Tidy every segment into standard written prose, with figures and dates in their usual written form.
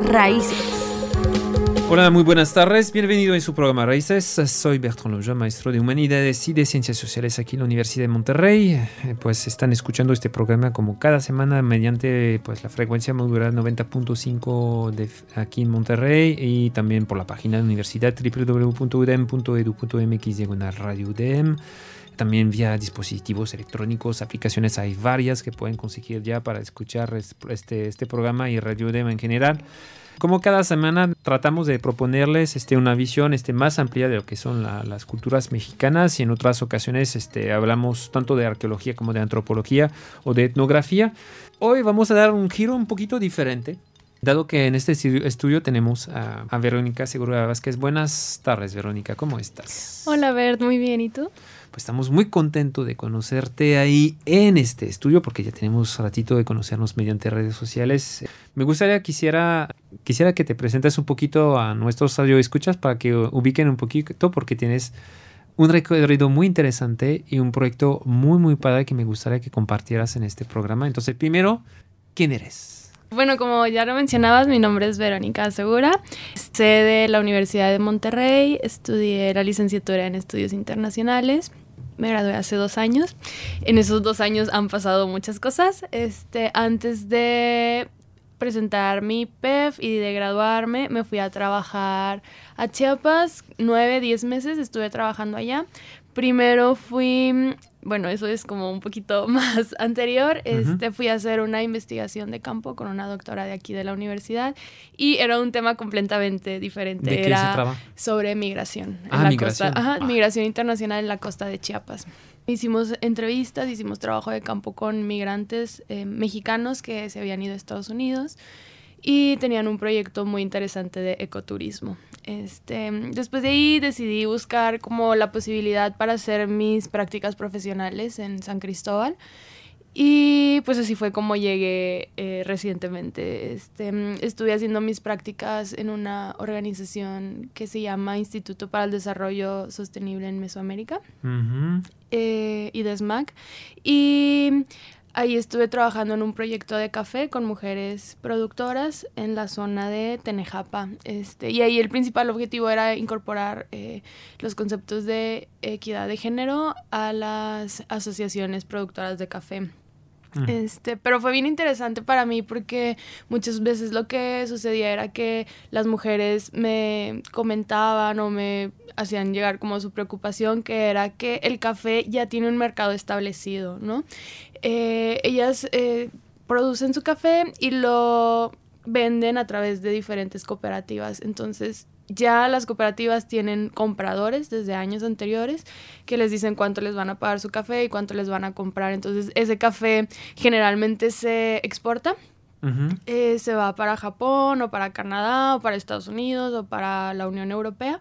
Raíces. Hola, muy buenas tardes. Bienvenido en su programa Raíces. Soy Bertrand Loja, maestro de Humanidades y de Ciencias Sociales aquí en la Universidad de Monterrey. Pues están escuchando este programa como cada semana mediante pues la frecuencia modular 90.5 aquí en Monterrey y también por la página de la universidad www.udem.edu.mx/radio UDEM. También vía dispositivos electrónicos, aplicaciones hay varias que pueden conseguir ya para escuchar este programa y Radio UDEM en general. Como cada semana tratamos de proponerles una visión más amplia de lo que son las culturas mexicanas y en otras ocasiones hablamos tanto de arqueología como de antropología o de etnografía. Hoy vamos a dar un giro un poquito diferente, dado que en este estudio tenemos a Verónica Segura Vázquez. Buenas tardes, Verónica, ¿cómo estás? Hola, Bert, muy bien, ¿y tú? Pues estamos muy contentos de conocerte ahí en este estudio porque ya tenemos ratito de conocernos mediante redes sociales. Me gustaría, quisiera que te presentes un poquito a nuestros radioescuchas para que ubiquen un poquito porque tienes un recorrido muy interesante y un proyecto muy, muy padre que me gustaría que compartieras en este programa. Entonces, primero, ¿quién eres? Bueno, como ya lo mencionabas, mi nombre es Verónica Segura. Soy de la Universidad de Monterrey, estudié la licenciatura en Estudios Internacionales. Me gradué hace 2 años. En esos 2 años han pasado muchas cosas. Antes de presentar mi PEF y de graduarme, me fui a trabajar a Chiapas. 9-10 meses estuve trabajando allá. Primero bueno, eso es como un poquito más anterior. Fui a hacer una investigación de campo con una doctora de aquí de la universidad y era un tema completamente diferente. ¿De qué se traba? Sobre migración. Migración. Migración internacional en la costa de Chiapas. Hicimos entrevistas, hicimos trabajo de campo con migrantes mexicanos que se habían ido a Estados Unidos y tenían un proyecto muy interesante de ecoturismo. Después de ahí decidí buscar como la posibilidad para hacer mis prácticas profesionales en San Cristóbal y pues así fue como llegué recientemente. Estuve haciendo mis prácticas en una organización que se llama Instituto para el Desarrollo Sostenible en Mesoamérica, IDESMAC, y ahí estuve trabajando en un proyecto de café con mujeres productoras en la zona de Tenejapa. Y ahí el principal objetivo era incorporar los conceptos de equidad de género a las asociaciones productoras de café. Pero fue bien interesante para mí porque muchas veces lo que sucedía era que las mujeres me comentaban o me hacían llegar como su preocupación, que era que el café ya tiene un mercado establecido, ¿no? Ellas producen su café y lo venden a través de diferentes cooperativas. Entonces ya las cooperativas tienen compradores desde años anteriores que les dicen cuánto les van a pagar su café y cuánto les van a comprar. Entonces ese café generalmente se exporta. Se va para Japón o para Canadá o para Estados Unidos o para la Unión Europea.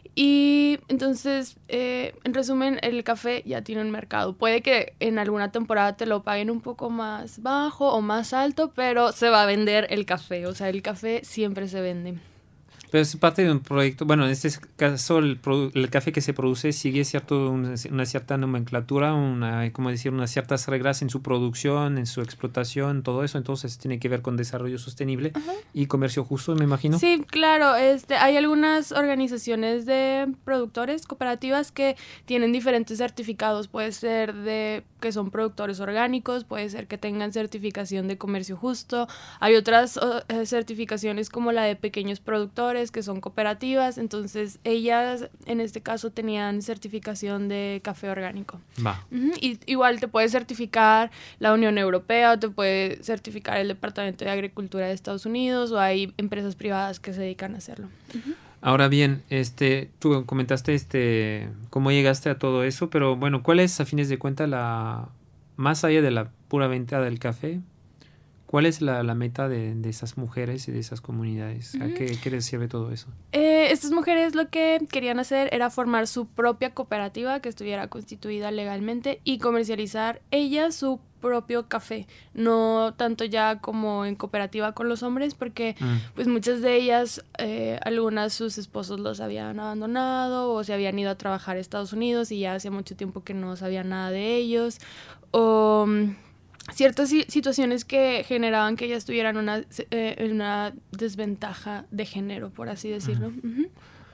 Y entonces, en resumen, el café ya tiene un mercado. Puede que en alguna temporada te lo paguen un poco más bajo o más alto, pero se va a vender el café. O sea, el café siempre se vende. Pero es parte de un proyecto, bueno, en este caso el café que se produce sigue una cierta nomenclatura, unas ciertas reglas en su producción, en su explotación, todo eso, entonces tiene que ver con desarrollo sostenible y comercio justo, me imagino. Sí, claro, hay algunas organizaciones de productores, cooperativas que tienen diferentes certificados, puede ser de que son productores orgánicos, puede ser que tengan certificación de comercio justo, hay otras certificaciones como la de pequeños productores, que son cooperativas, entonces ellas en este caso tenían certificación de café orgánico. Y igual te puede certificar la Unión Europea o te puede certificar el Departamento de Agricultura de Estados Unidos o hay empresas privadas que se dedican a hacerlo. Ahora bien, tú comentaste cómo llegaste a todo eso, pero bueno, ¿cuál es a fines de cuentas más allá de la pura venta del café? ¿Cuál es la meta de esas mujeres y de esas comunidades? ¿A qué les sirve todo eso? Estas mujeres lo que querían hacer era formar su propia cooperativa que estuviera constituida legalmente y comercializar ellas su propio café, no tanto ya como en cooperativa con los hombres, porque pues muchas de ellas, algunas sus esposos los habían abandonado o se habían ido a trabajar a Estados Unidos y ya hacía mucho tiempo que no sabían nada de ellos, o ciertas situaciones que generaban que ellas tuvieran una desventaja de género, por así decirlo. Uh-huh.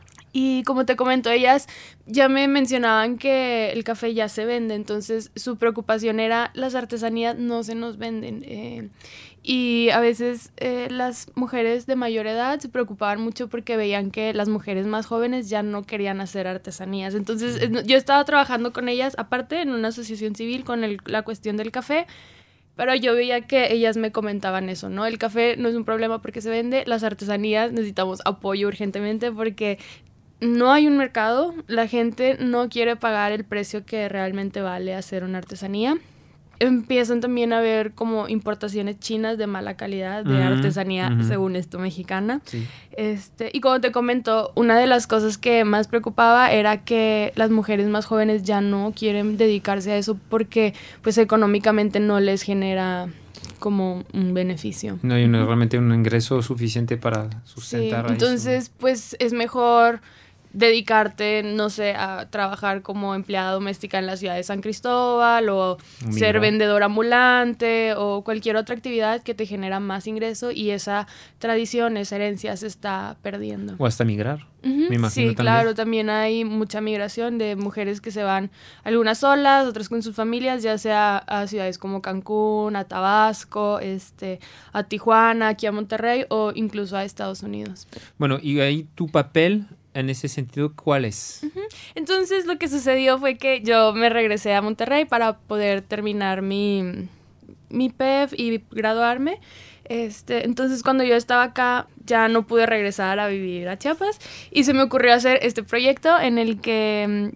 Y como te comento, ellas ya me mencionaban que el café ya se vende, entonces su preocupación era las artesanías no se nos venden. Y a veces las mujeres de mayor edad se preocupaban mucho porque veían que las mujeres más jóvenes ya no querían hacer artesanías. Entonces yo estaba trabajando con ellas, aparte en una asociación civil con la cuestión del café, pero yo veía que ellas me comentaban eso, ¿no? El café no es un problema porque se vende, las artesanías necesitamos apoyo urgentemente porque no hay un mercado, la gente no quiere pagar el precio que realmente vale hacer una artesanía. Empiezan también a haber como importaciones chinas de mala calidad de artesanía, según esto, mexicana. Sí. Y como te comento, una de las cosas que más preocupaba era que las mujeres más jóvenes ya no quieren dedicarse a eso porque pues económicamente no les genera como un beneficio. No hay realmente un ingreso suficiente para sustentar. Sí, entonces pues es mejor dedicarte, no sé, a trabajar como empleada doméstica en la ciudad de San Cristóbal o ser vendedor ambulante o cualquier otra actividad que te genera más ingreso y esa tradición, esa herencia se está perdiendo. O hasta migrar, me imagino. Sí, claro, también hay mucha migración de mujeres que se van, algunas solas, otras con sus familias, ya sea a ciudades como Cancún, a Tabasco, a Tijuana, aquí a Monterrey o incluso a Estados Unidos. Bueno, y ahí tu papel en ese sentido, ¿cuál es? Entonces, lo que sucedió fue que yo me regresé a Monterrey para poder terminar mi PEF y graduarme. Entonces, cuando yo estaba acá, ya no pude regresar a vivir a Chiapas y se me ocurrió hacer este proyecto en el que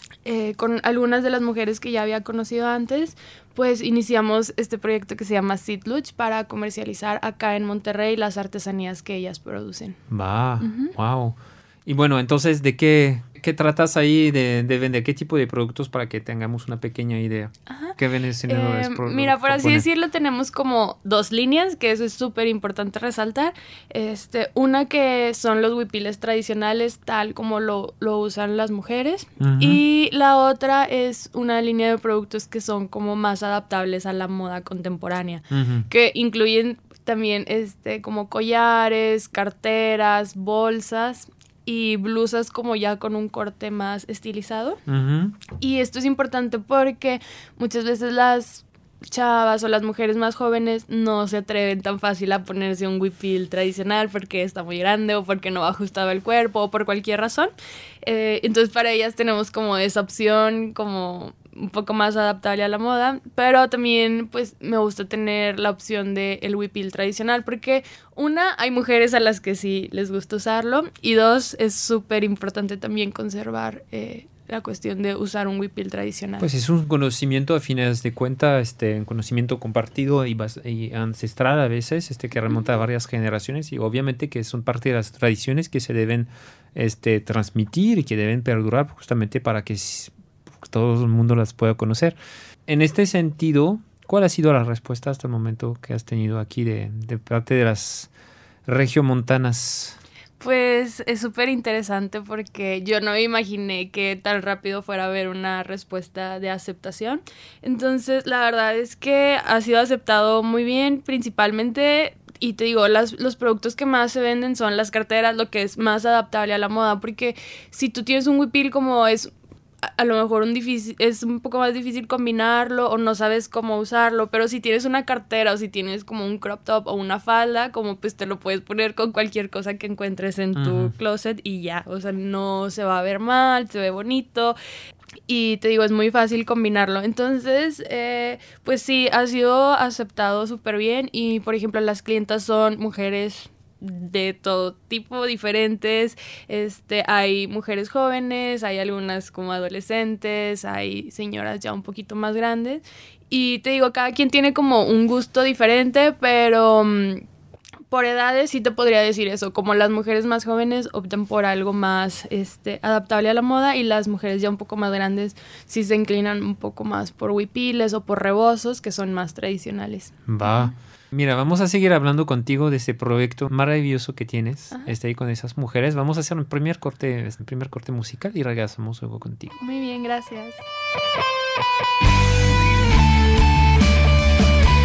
con algunas de las mujeres que ya había conocido antes, pues iniciamos este proyecto que se llama Sitluch para comercializar acá en Monterrey las artesanías que ellas producen. Wow. Y bueno, entonces, ¿de qué tratas ahí de vender? ¿Qué tipo de productos para que tengamos una pequeña idea? Ajá. ¿Qué vendes en mira, por así decirlo, tenemos como 2 líneas, que eso es súper importante resaltar. Una que son los huipiles tradicionales, tal como lo usan las mujeres. Uh-huh. Y la otra es una línea de productos que son como más adaptables a la moda contemporánea, uh-huh, que incluyen también como collares, carteras, bolsas y blusas como ya con un corte más estilizado. Uh-huh. Y esto es importante porque muchas veces las chavas o las mujeres más jóvenes no se atreven tan fácil a ponerse un huipil tradicional porque está muy grande o porque no va ajustado al cuerpo o por cualquier razón. Entonces para ellas tenemos como esa opción como un poco más adaptable a la moda, pero también pues me gusta tener la opción del huipil tradicional porque hay mujeres a las que sí les gusta usarlo y 2, es súper importante también conservar la cuestión de usar un huipil tradicional. Pues es un conocimiento a fines de cuenta, un conocimiento compartido y ancestral a veces, que remonta a varias generaciones y obviamente que son parte de las tradiciones que se deben transmitir y que deben perdurar justamente para que todo el mundo las pueda conocer. En este sentido, ¿cuál ha sido la respuesta hasta el momento que has tenido aquí de parte de las regiomontanas? Pues es súper interesante porque yo no me imaginé que tan rápido fuera a haber una respuesta de aceptación. Entonces, la verdad es que ha sido aceptado muy bien, principalmente, y te digo, los productos que más se venden son las carteras, lo que es más adaptable a la moda, porque si tú tienes un huipil como es a lo mejor es un poco más difícil combinarlo o no sabes cómo usarlo, pero si tienes una cartera o si tienes como un crop top o una falda, como pues te lo puedes poner con cualquier cosa que encuentres en tu closet y ya, o sea, no se va a ver mal, se ve bonito y te digo, es muy fácil combinarlo. Entonces, pues sí, ha sido aceptado súper bien y, por ejemplo, las clientas son mujeres de todo tipo, diferentes, hay mujeres jóvenes, hay algunas como adolescentes, hay señoras ya un poquito más grandes y te digo, cada quien tiene como un gusto diferente, pero por edades sí te podría decir eso, como las mujeres más jóvenes optan por algo más adaptable a la moda y las mujeres ya un poco más grandes sí se inclinan un poco más por huipiles o por rebozos que son más tradicionales. Va. Mira, vamos a seguir hablando contigo de este proyecto maravilloso que tienes ahí con esas mujeres. Vamos a hacer un primer corte musical y regresamos luego contigo. Muy bien, gracias.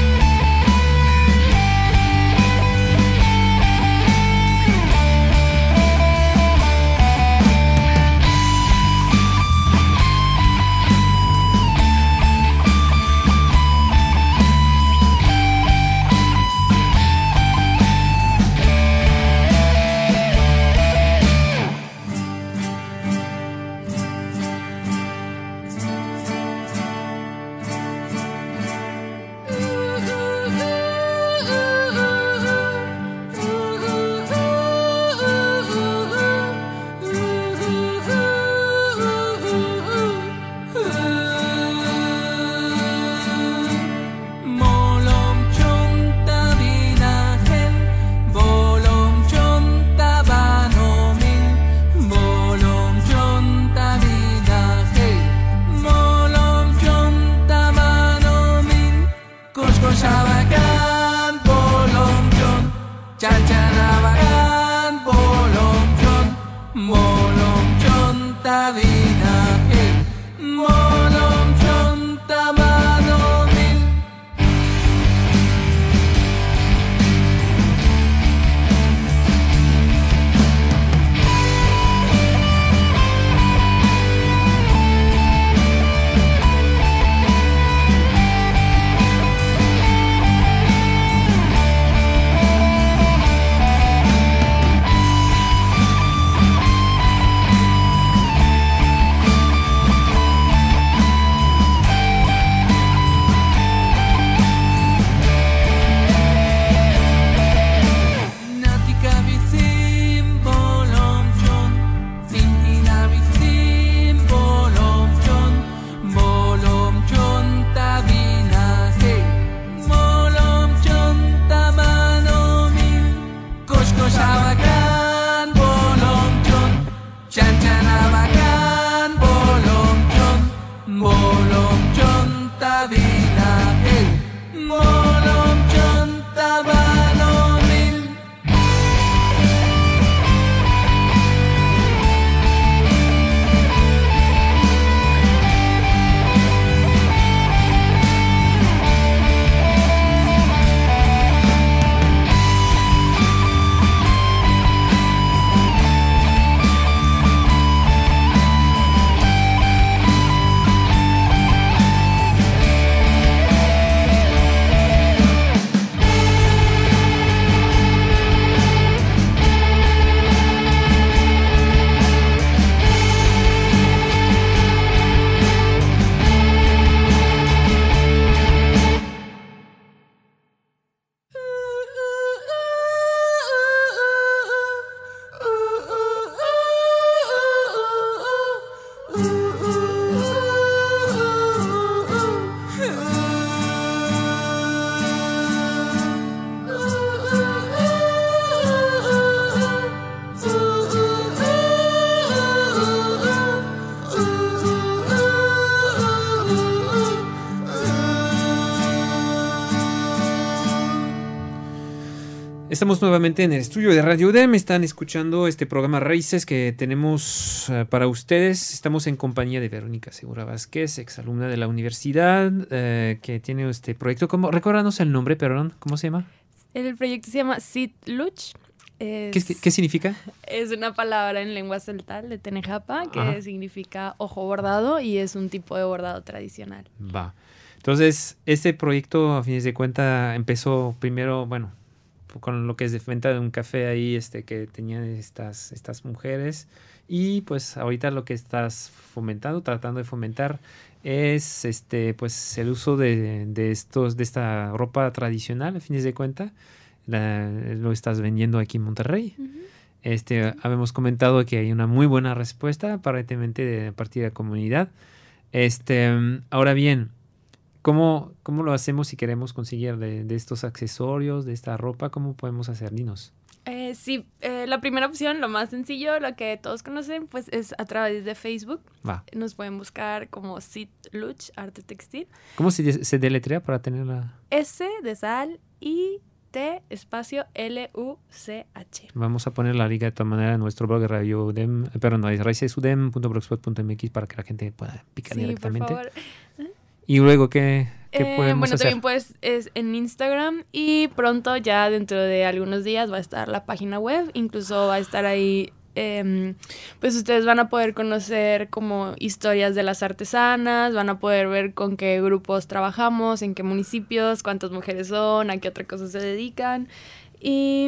Estamos nuevamente en el estudio de Radio UDEM. Están escuchando este programa Raíces que tenemos para ustedes. Estamos en compañía de Verónica Segura Vázquez, exalumna de la universidad, que tiene este proyecto. Recuérdanos el nombre, perdón, ¿cómo se llama? El proyecto se llama Sit Luch. ¿Qué significa? Es una palabra en lengua celtal de Tenejapa que significa ojo bordado y es un tipo de bordado tradicional. Va. Entonces, este proyecto, a fines de cuentas, empezó primero, bueno, con lo que es de venta de un café ahí que tenían estas mujeres, y pues ahorita lo que estás tratando de fomentar es pues el uso de esta ropa tradicional, a fines de cuentas. Lo estás vendiendo aquí en Monterrey. Uh-huh. Habíamos comentado que hay una muy buena respuesta aparentemente de parte de la comunidad. Ahora bien, ¿Cómo lo hacemos si queremos conseguir de estos accesorios, de esta ropa? ¿Cómo podemos hacer? Dinos. Sí, la primera opción, lo más sencillo, lo que todos conocen, pues es a través de Facebook. Va. Nos pueden buscar como Sit Luch, Arte Textil. ¿Cómo se deletrea para tenerla? S de sal y T espacio L-U-C-H. Vamos a poner la liga de todas maneras en nuestro blog de Radio UDEM, raicesudem.blogspot.mx para que la gente pueda picar directamente. Por favor. Y luego, ¿qué podemos hacer? También pues es en Instagram y pronto ya dentro de algunos días va a estar la página web, incluso va a estar ahí, pues ustedes van a poder conocer como historias de las artesanas, van a poder ver con qué grupos trabajamos, en qué municipios, cuántas mujeres son, a qué otra cosa se dedican. Y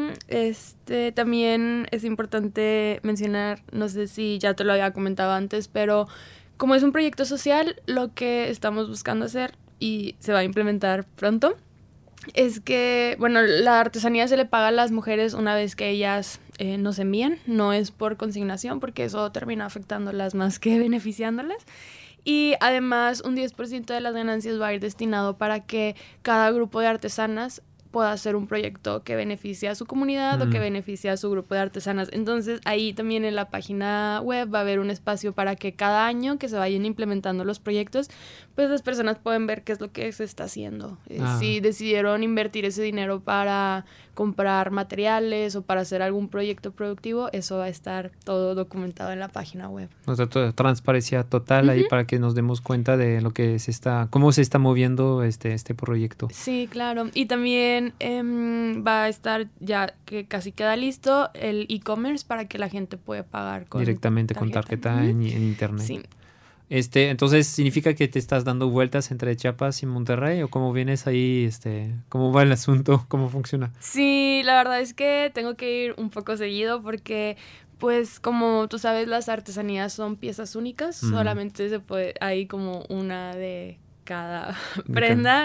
también es importante mencionar, no sé si ya te lo había comentado antes, pero como es un proyecto social, lo que estamos buscando hacer y se va a implementar pronto es que, bueno, la artesanía se le paga a las mujeres una vez que ellas nos envían, no es por consignación porque eso termina afectándolas más que beneficiándolas. Y además un 10% de las ganancias va a ir destinado para que cada grupo de artesanas pueda hacer un proyecto que beneficie a su comunidad o que beneficie a su grupo de artesanas. Entonces, ahí también en la página web va a haber un espacio para que cada año que se vayan implementando los proyectos, pues las personas pueden ver qué es lo que se está haciendo. Si decidieron invertir ese dinero para comprar materiales o para hacer algún proyecto productivo, eso va a estar todo documentado en la página web. O sea, transparencia total ahí para que nos demos cuenta de lo que cómo se está moviendo este proyecto. Sí, claro. Y también va a estar ya que casi queda listo el e-commerce para que la gente pueda pagar directamente con tarjeta en internet. Sí. Entonces, ¿significa que te estás dando vueltas entre Chiapas y Monterrey? ¿O cómo vienes ahí? ¿Cómo va el asunto? ¿Cómo funciona? Sí, la verdad es que tengo que ir un poco seguido porque, pues, como tú sabes, las artesanías son piezas únicas. Solamente hay como una de cada prenda,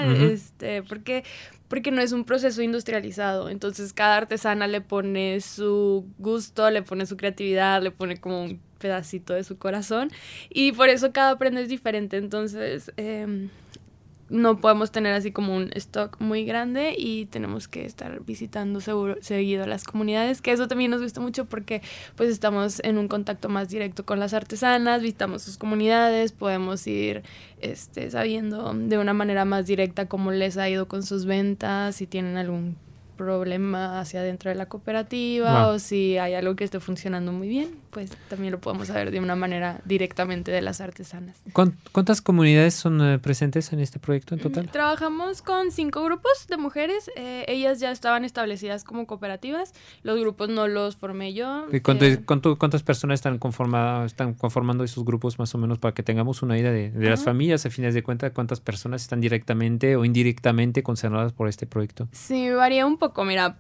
porque no es un proceso industrializado. Entonces, cada artesana le pone su gusto, le pone su creatividad, le pone como un pedacito de su corazón y por eso cada prenda es diferente. Entonces no podemos tener así como un stock muy grande y tenemos que estar visitando seguido las comunidades, que eso también nos gusta mucho porque pues estamos en un contacto más directo con las artesanas, visitamos sus comunidades, podemos ir sabiendo de una manera más directa cómo les ha ido con sus ventas, si tienen algún problema hacia dentro de la cooperativa o si hay algo que esté funcionando muy bien, pues también lo podemos saber de una manera directamente de las artesanas. ¿Cuántas comunidades son presentes en este proyecto en total? Trabajamos con 5 grupos de mujeres, ellas ya estaban establecidas como cooperativas, los grupos no los formé yo. ¿Y cuántas personas están conformando esos grupos más o menos para que tengamos una idea de las familias, a fines de cuentas, cuántas personas están directamente o indirectamente concernadas por este proyecto? Sí, varía un poco. Mira,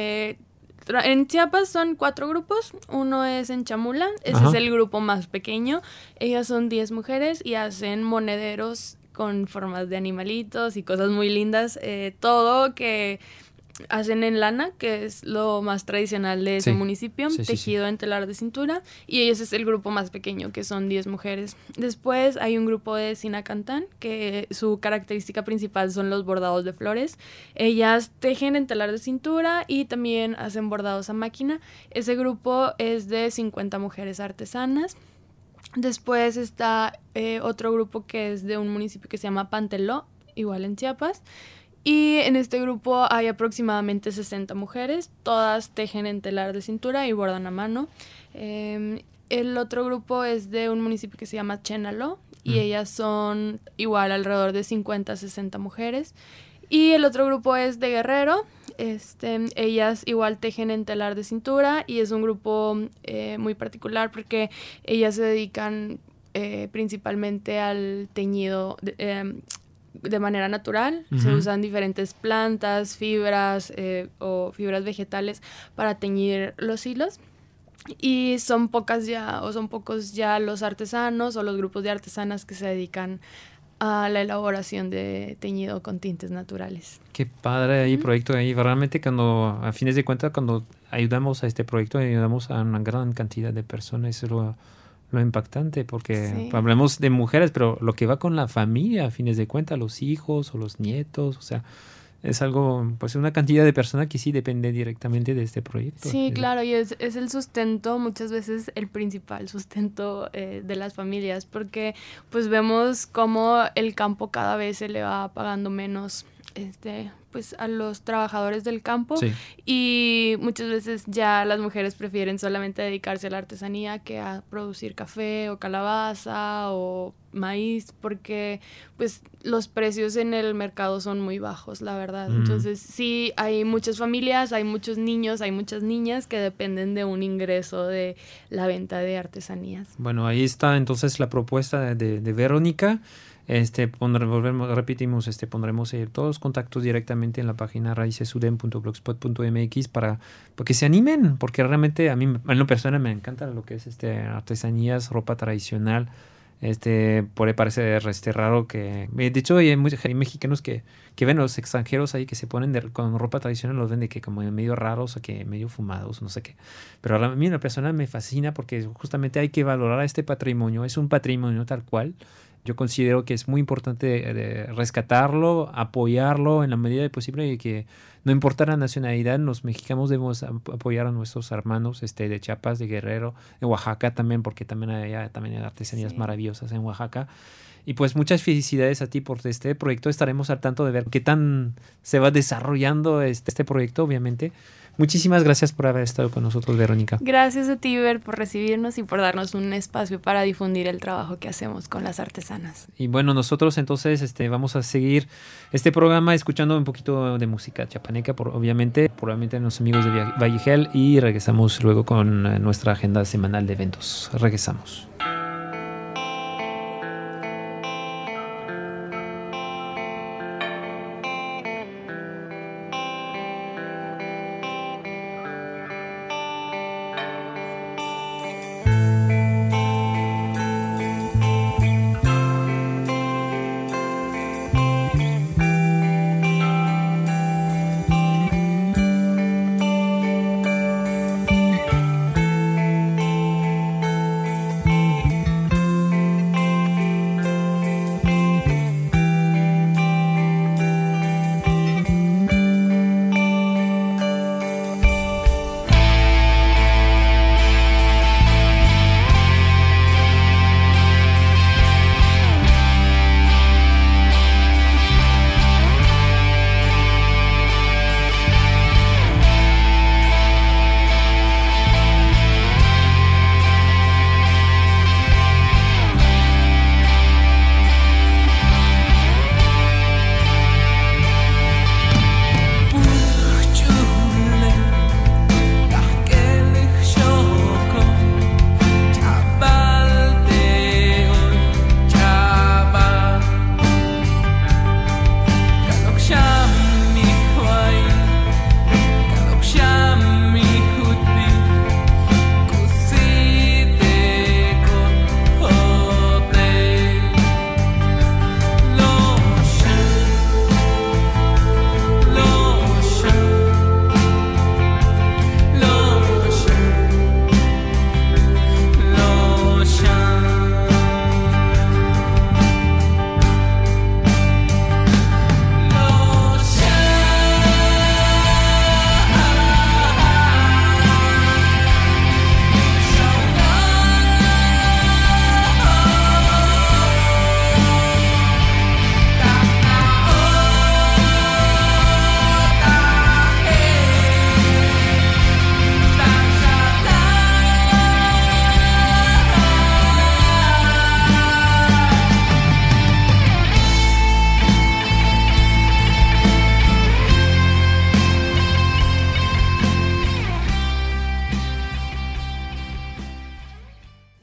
en Chiapas son 4 grupos. Uno es en Chamula, ese es el grupo más pequeño. Ellas son 10 mujeres y hacen monederos con formas de animalitos y cosas muy lindas. Todo que hacen en lana, que es lo más tradicional de ese municipio, tejido en telar de cintura, y ese es el grupo más pequeño, que son 10 mujeres. Después hay un grupo de Sinacantán, que su característica principal son los bordados de flores. Ellas tejen en telar de cintura y también hacen bordados a máquina. Ese grupo es de 50 mujeres artesanas. Después está otro grupo que es de un municipio que se llama Panteló, igual en Chiapas. Y en este grupo hay aproximadamente 60 mujeres, todas tejen en telar de cintura y bordan a mano. El otro grupo es de un municipio que se llama Chénalo y ellas son igual alrededor de 50 a 60 mujeres. Y el otro grupo es de Guerrero, ellas igual tejen en telar de cintura y es un grupo muy particular porque ellas se dedican principalmente al teñido de manera natural. Se usan diferentes plantas, fibras o fibras vegetales para teñir los hilos. Y son pocos ya los artesanos o los grupos de artesanas que se dedican a la elaboración de teñido con tintes naturales. Qué padre ahí proyecto ahí. Realmente cuando, a fines de cuentas, cuando ayudamos a este proyecto, ayudamos a una gran cantidad de personas. Eso es lo impactante, porque hablamos de mujeres, pero lo que va con la familia, a fines de cuentas, los hijos o los nietos, o sea, es algo, pues una cantidad de personas que sí depende directamente de este proyecto. Sí, claro, y es el sustento, muchas veces el principal sustento de las familias, porque pues vemos cómo el campo cada vez se le va pagando menos pues a los trabajadores del campo y muchas veces ya las mujeres prefieren solamente dedicarse a la artesanía que a producir café o calabaza o maíz, porque pues los precios en el mercado son muy bajos, la verdad. Entonces sí, hay muchas familias, hay muchos niños, hay muchas niñas que dependen de un ingreso de la venta de artesanías. Bueno, ahí está entonces la propuesta de Verónica. Pondremos todos los contactos directamente en la página raicesudem.blogspot.mx para que se animen, porque realmente a mí en lo personal me encanta lo que es artesanías, ropa tradicional. Puede parecer raro que... De hecho, hay mexicanos que ven a los extranjeros ahí que se ponen con ropa tradicional, los ven de que como medio raros o que medio fumados, no sé qué. Pero a mí en lo personal me fascina porque justamente hay que valorar este patrimonio. Es un patrimonio tal cual. Yo considero que es muy importante rescatarlo, apoyarlo en la medida de posible y que no importa la nacionalidad, los mexicanos debemos apoyar a nuestros hermanos de Chiapas, de Guerrero, de Oaxaca también, porque también hay artesanías maravillosas en Oaxaca. Y pues muchas felicidades a ti por este proyecto. Estaremos al tanto de ver qué tan se va desarrollando este proyecto, obviamente. Muchísimas gracias por haber estado con nosotros, Verónica. Gracias a ti, Ver, por recibirnos y por darnos un espacio para difundir el trabajo que hacemos con las artesanas. Y bueno, nosotros entonces vamos a seguir este programa escuchando un poquito de música chiapaneca, probablemente los amigos de Vallegel, y regresamos luego con nuestra agenda semanal de eventos. Regresamos.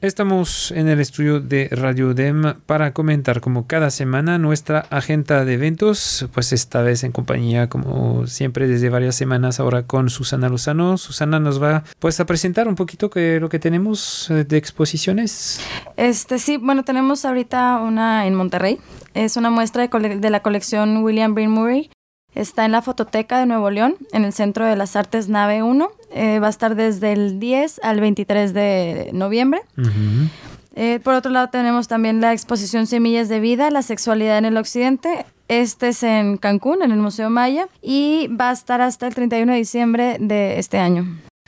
Estamos en el estudio de Radio UDEM para comentar como cada semana nuestra agenda de eventos, pues esta vez en compañía como siempre desde varias semanas ahora con Susana Lozano. Susana nos va pues a presentar un poquito lo que tenemos de exposiciones. Sí, bueno, tenemos ahorita una en Monterrey, es una muestra de la colección William Breen Murray. Está en la Fototeca de Nuevo León, en el Centro de las Artes Nave 1. Va a estar desde el 10 al 23 de noviembre. Uh-huh. Por otro lado, tenemos también la exposición Semillas de Vida, la sexualidad en el occidente. Este es en Cancún, en el Museo Maya, y va a estar hasta el 31 de diciembre de este año.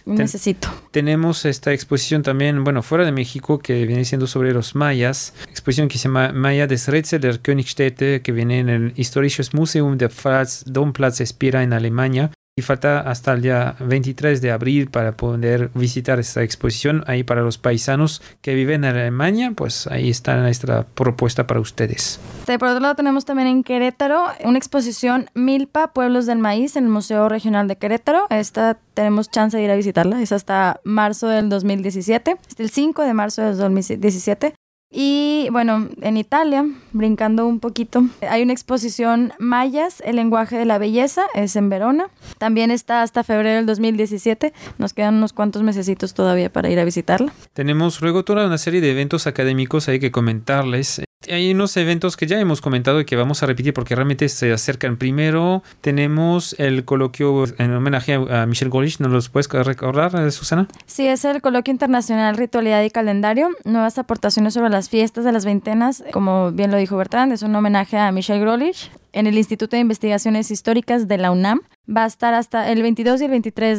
Tenemos esta exposición también, bueno, fuera de México, que viene siendo sobre los mayas. Exposición que se llama Maya des Rätsel der Königstädte, que viene en el Historisches Museum der Domplatz Spira en Alemania. Y falta hasta el día 23 de abril para poder visitar esta exposición. Ahí para los paisanos que viven en Alemania, pues ahí está nuestra propuesta para ustedes. Por otro lado tenemos también en Querétaro una exposición Milpa, Pueblos del Maíz, en el Museo Regional de Querétaro. Esta tenemos chance de ir a visitarla. Es hasta marzo del 2017, hasta el 5 de marzo del 2017. Y bueno, en Italia, brincando un poquito, hay una exposición Mayas, el lenguaje de la belleza, es en Verona. También está hasta febrero del 2017. Nos quedan unos cuantos mesecitos todavía para ir a visitarla. Tenemos luego toda una serie de eventos académicos hay que comentarles. Hay unos eventos que ya hemos comentado y que vamos a repetir porque realmente se acercan. Primero tenemos el coloquio en homenaje a Michel Golich. ¿Nos los puedes recordar, Susana? Sí, es el Coloquio Internacional Ritualidad y Calendario, nuevas aportaciones sobre las fiestas de las veintenas. Como bien lo dijo Bertrand, es un homenaje a Michel Golich en el Instituto de Investigaciones Históricas de la UNAM. Va a estar hasta el 22 y el 23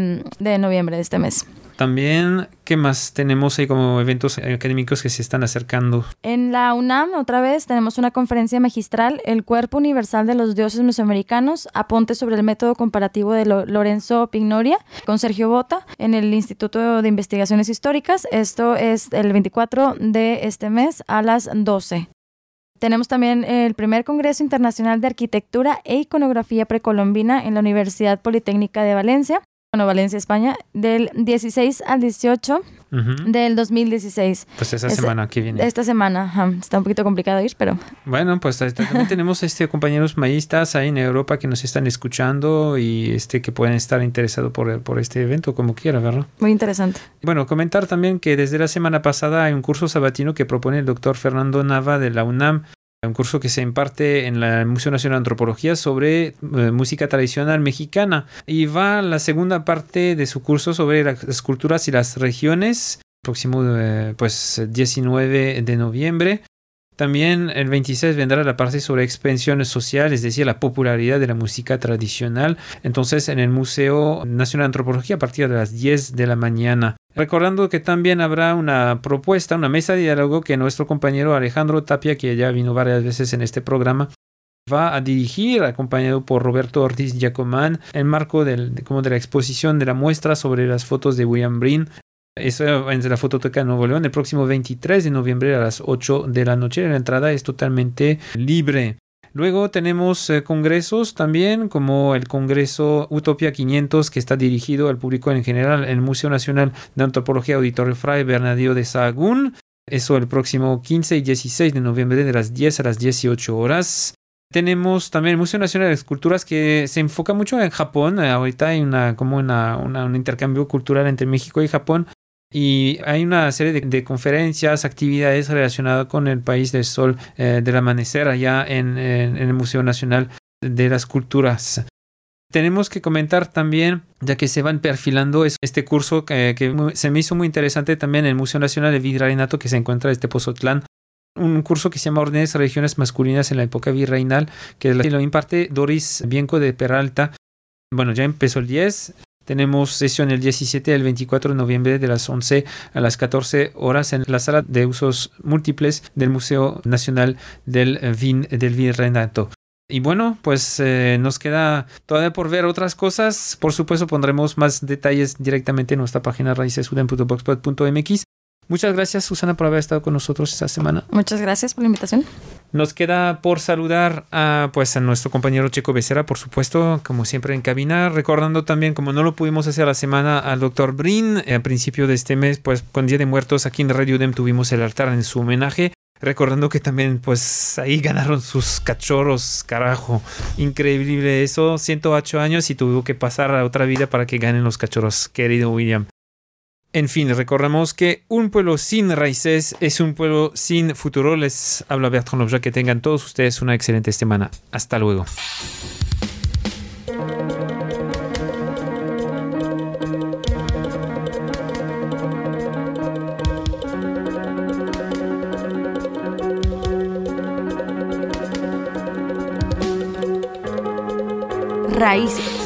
de noviembre de este mes. También, ¿qué más tenemos ahí como eventos académicos que se están acercando? En la UNAM, otra vez, tenemos una conferencia magistral, El Cuerpo Universal de los Dioses Mesoamericanos, apunte sobre el método comparativo de Lorenzo Pignoria, con Sergio Bota, en el Instituto de Investigaciones Históricas. Esto es el 24 de este mes a las 12. Tenemos también el primer Congreso Internacional de Arquitectura e Iconografía Precolombina en la Universidad Politécnica de Valencia. Valencia, España, del 16 al 18 del 2016. Pues esa semana que viene. Esta semana, está un poquito complicado ir, pero... Bueno, pues también tenemos compañeros mayistas ahí en Europa que nos están escuchando y que pueden estar interesados por este evento, como quiera, ¿verdad? Muy interesante. Bueno, comentar también que desde la semana pasada hay un curso sabatino que propone el doctor Fernando Nava de la UNAM, un curso que se imparte en el Museo Nacional de Antropología sobre música tradicional mexicana. Y va la segunda parte de su curso sobre las culturas y las regiones, próximo 19 de noviembre. También el 26 vendrá la parte sobre expansión social, es decir, la popularidad de la música tradicional. Entonces, en el Museo Nacional de Antropología a partir de las 10 de la mañana. Recordando que también habrá una propuesta, una mesa de diálogo que nuestro compañero Alejandro Tapia, que ya vino varias veces en este programa, va a dirigir, acompañado por Roberto Ortiz Giacomán, en marco de la exposición de la muestra sobre las fotos de William Breen. Eso en la Fototeca de Nuevo León el próximo 23 de noviembre a las 8 de la noche. La entrada es totalmente libre. Luego tenemos congresos también, como el Congreso Utopía 500, que está dirigido al público en general en el Museo Nacional de Antropología Auditorio Fray Bernardino de Sahagún. Eso el próximo 15 y 16 de noviembre de las 10 a las 18 horas. Tenemos también el Museo Nacional de Esculturas que se enfoca mucho en Japón. Ahorita hay un intercambio cultural entre México y Japón. Y hay una serie de conferencias, actividades relacionadas con el país del sol, del amanecer allá en el Museo Nacional de las Culturas. Tenemos que comentar también, ya que se van perfilando este curso que se me hizo muy interesante también en el Museo Nacional de Virreinato que se encuentra en Tepozotlán. Un curso que se llama Órdenes y Religiones Masculinas en la época virreinal, que lo imparte Doris Bienco de Peralta. Bueno, ya empezó el 10. Tenemos sesión el 17 al 24 de noviembre de las 11 a las 14 horas en la sala de usos múltiples del Museo Nacional del Virreinato. Y bueno, pues nos queda todavía por ver otras cosas. Por supuesto, pondremos más detalles directamente en nuestra página raicesudem.blogspot.mx. Muchas gracias, Susana, por haber estado con nosotros esta semana. Muchas gracias por la invitación. Nos queda por saludar a nuestro compañero Checo Becerra, por supuesto, como siempre en cabina, recordando también, como no lo pudimos hacer la semana, al doctor Brin. A principio de este mes, con Día de Muertos, aquí en Radio UDEM tuvimos el altar en su homenaje, recordando que también, ahí ganaron sus cachorros, carajo. Increíble eso, 108 años y tuvo que pasar a otra vida para que ganen los cachorros, querido William. En fin, recordamos que un pueblo sin raíces es un pueblo sin futuro. Les habla Bertrand Lobja. Que tengan todos ustedes una excelente semana. Hasta luego. Raíces.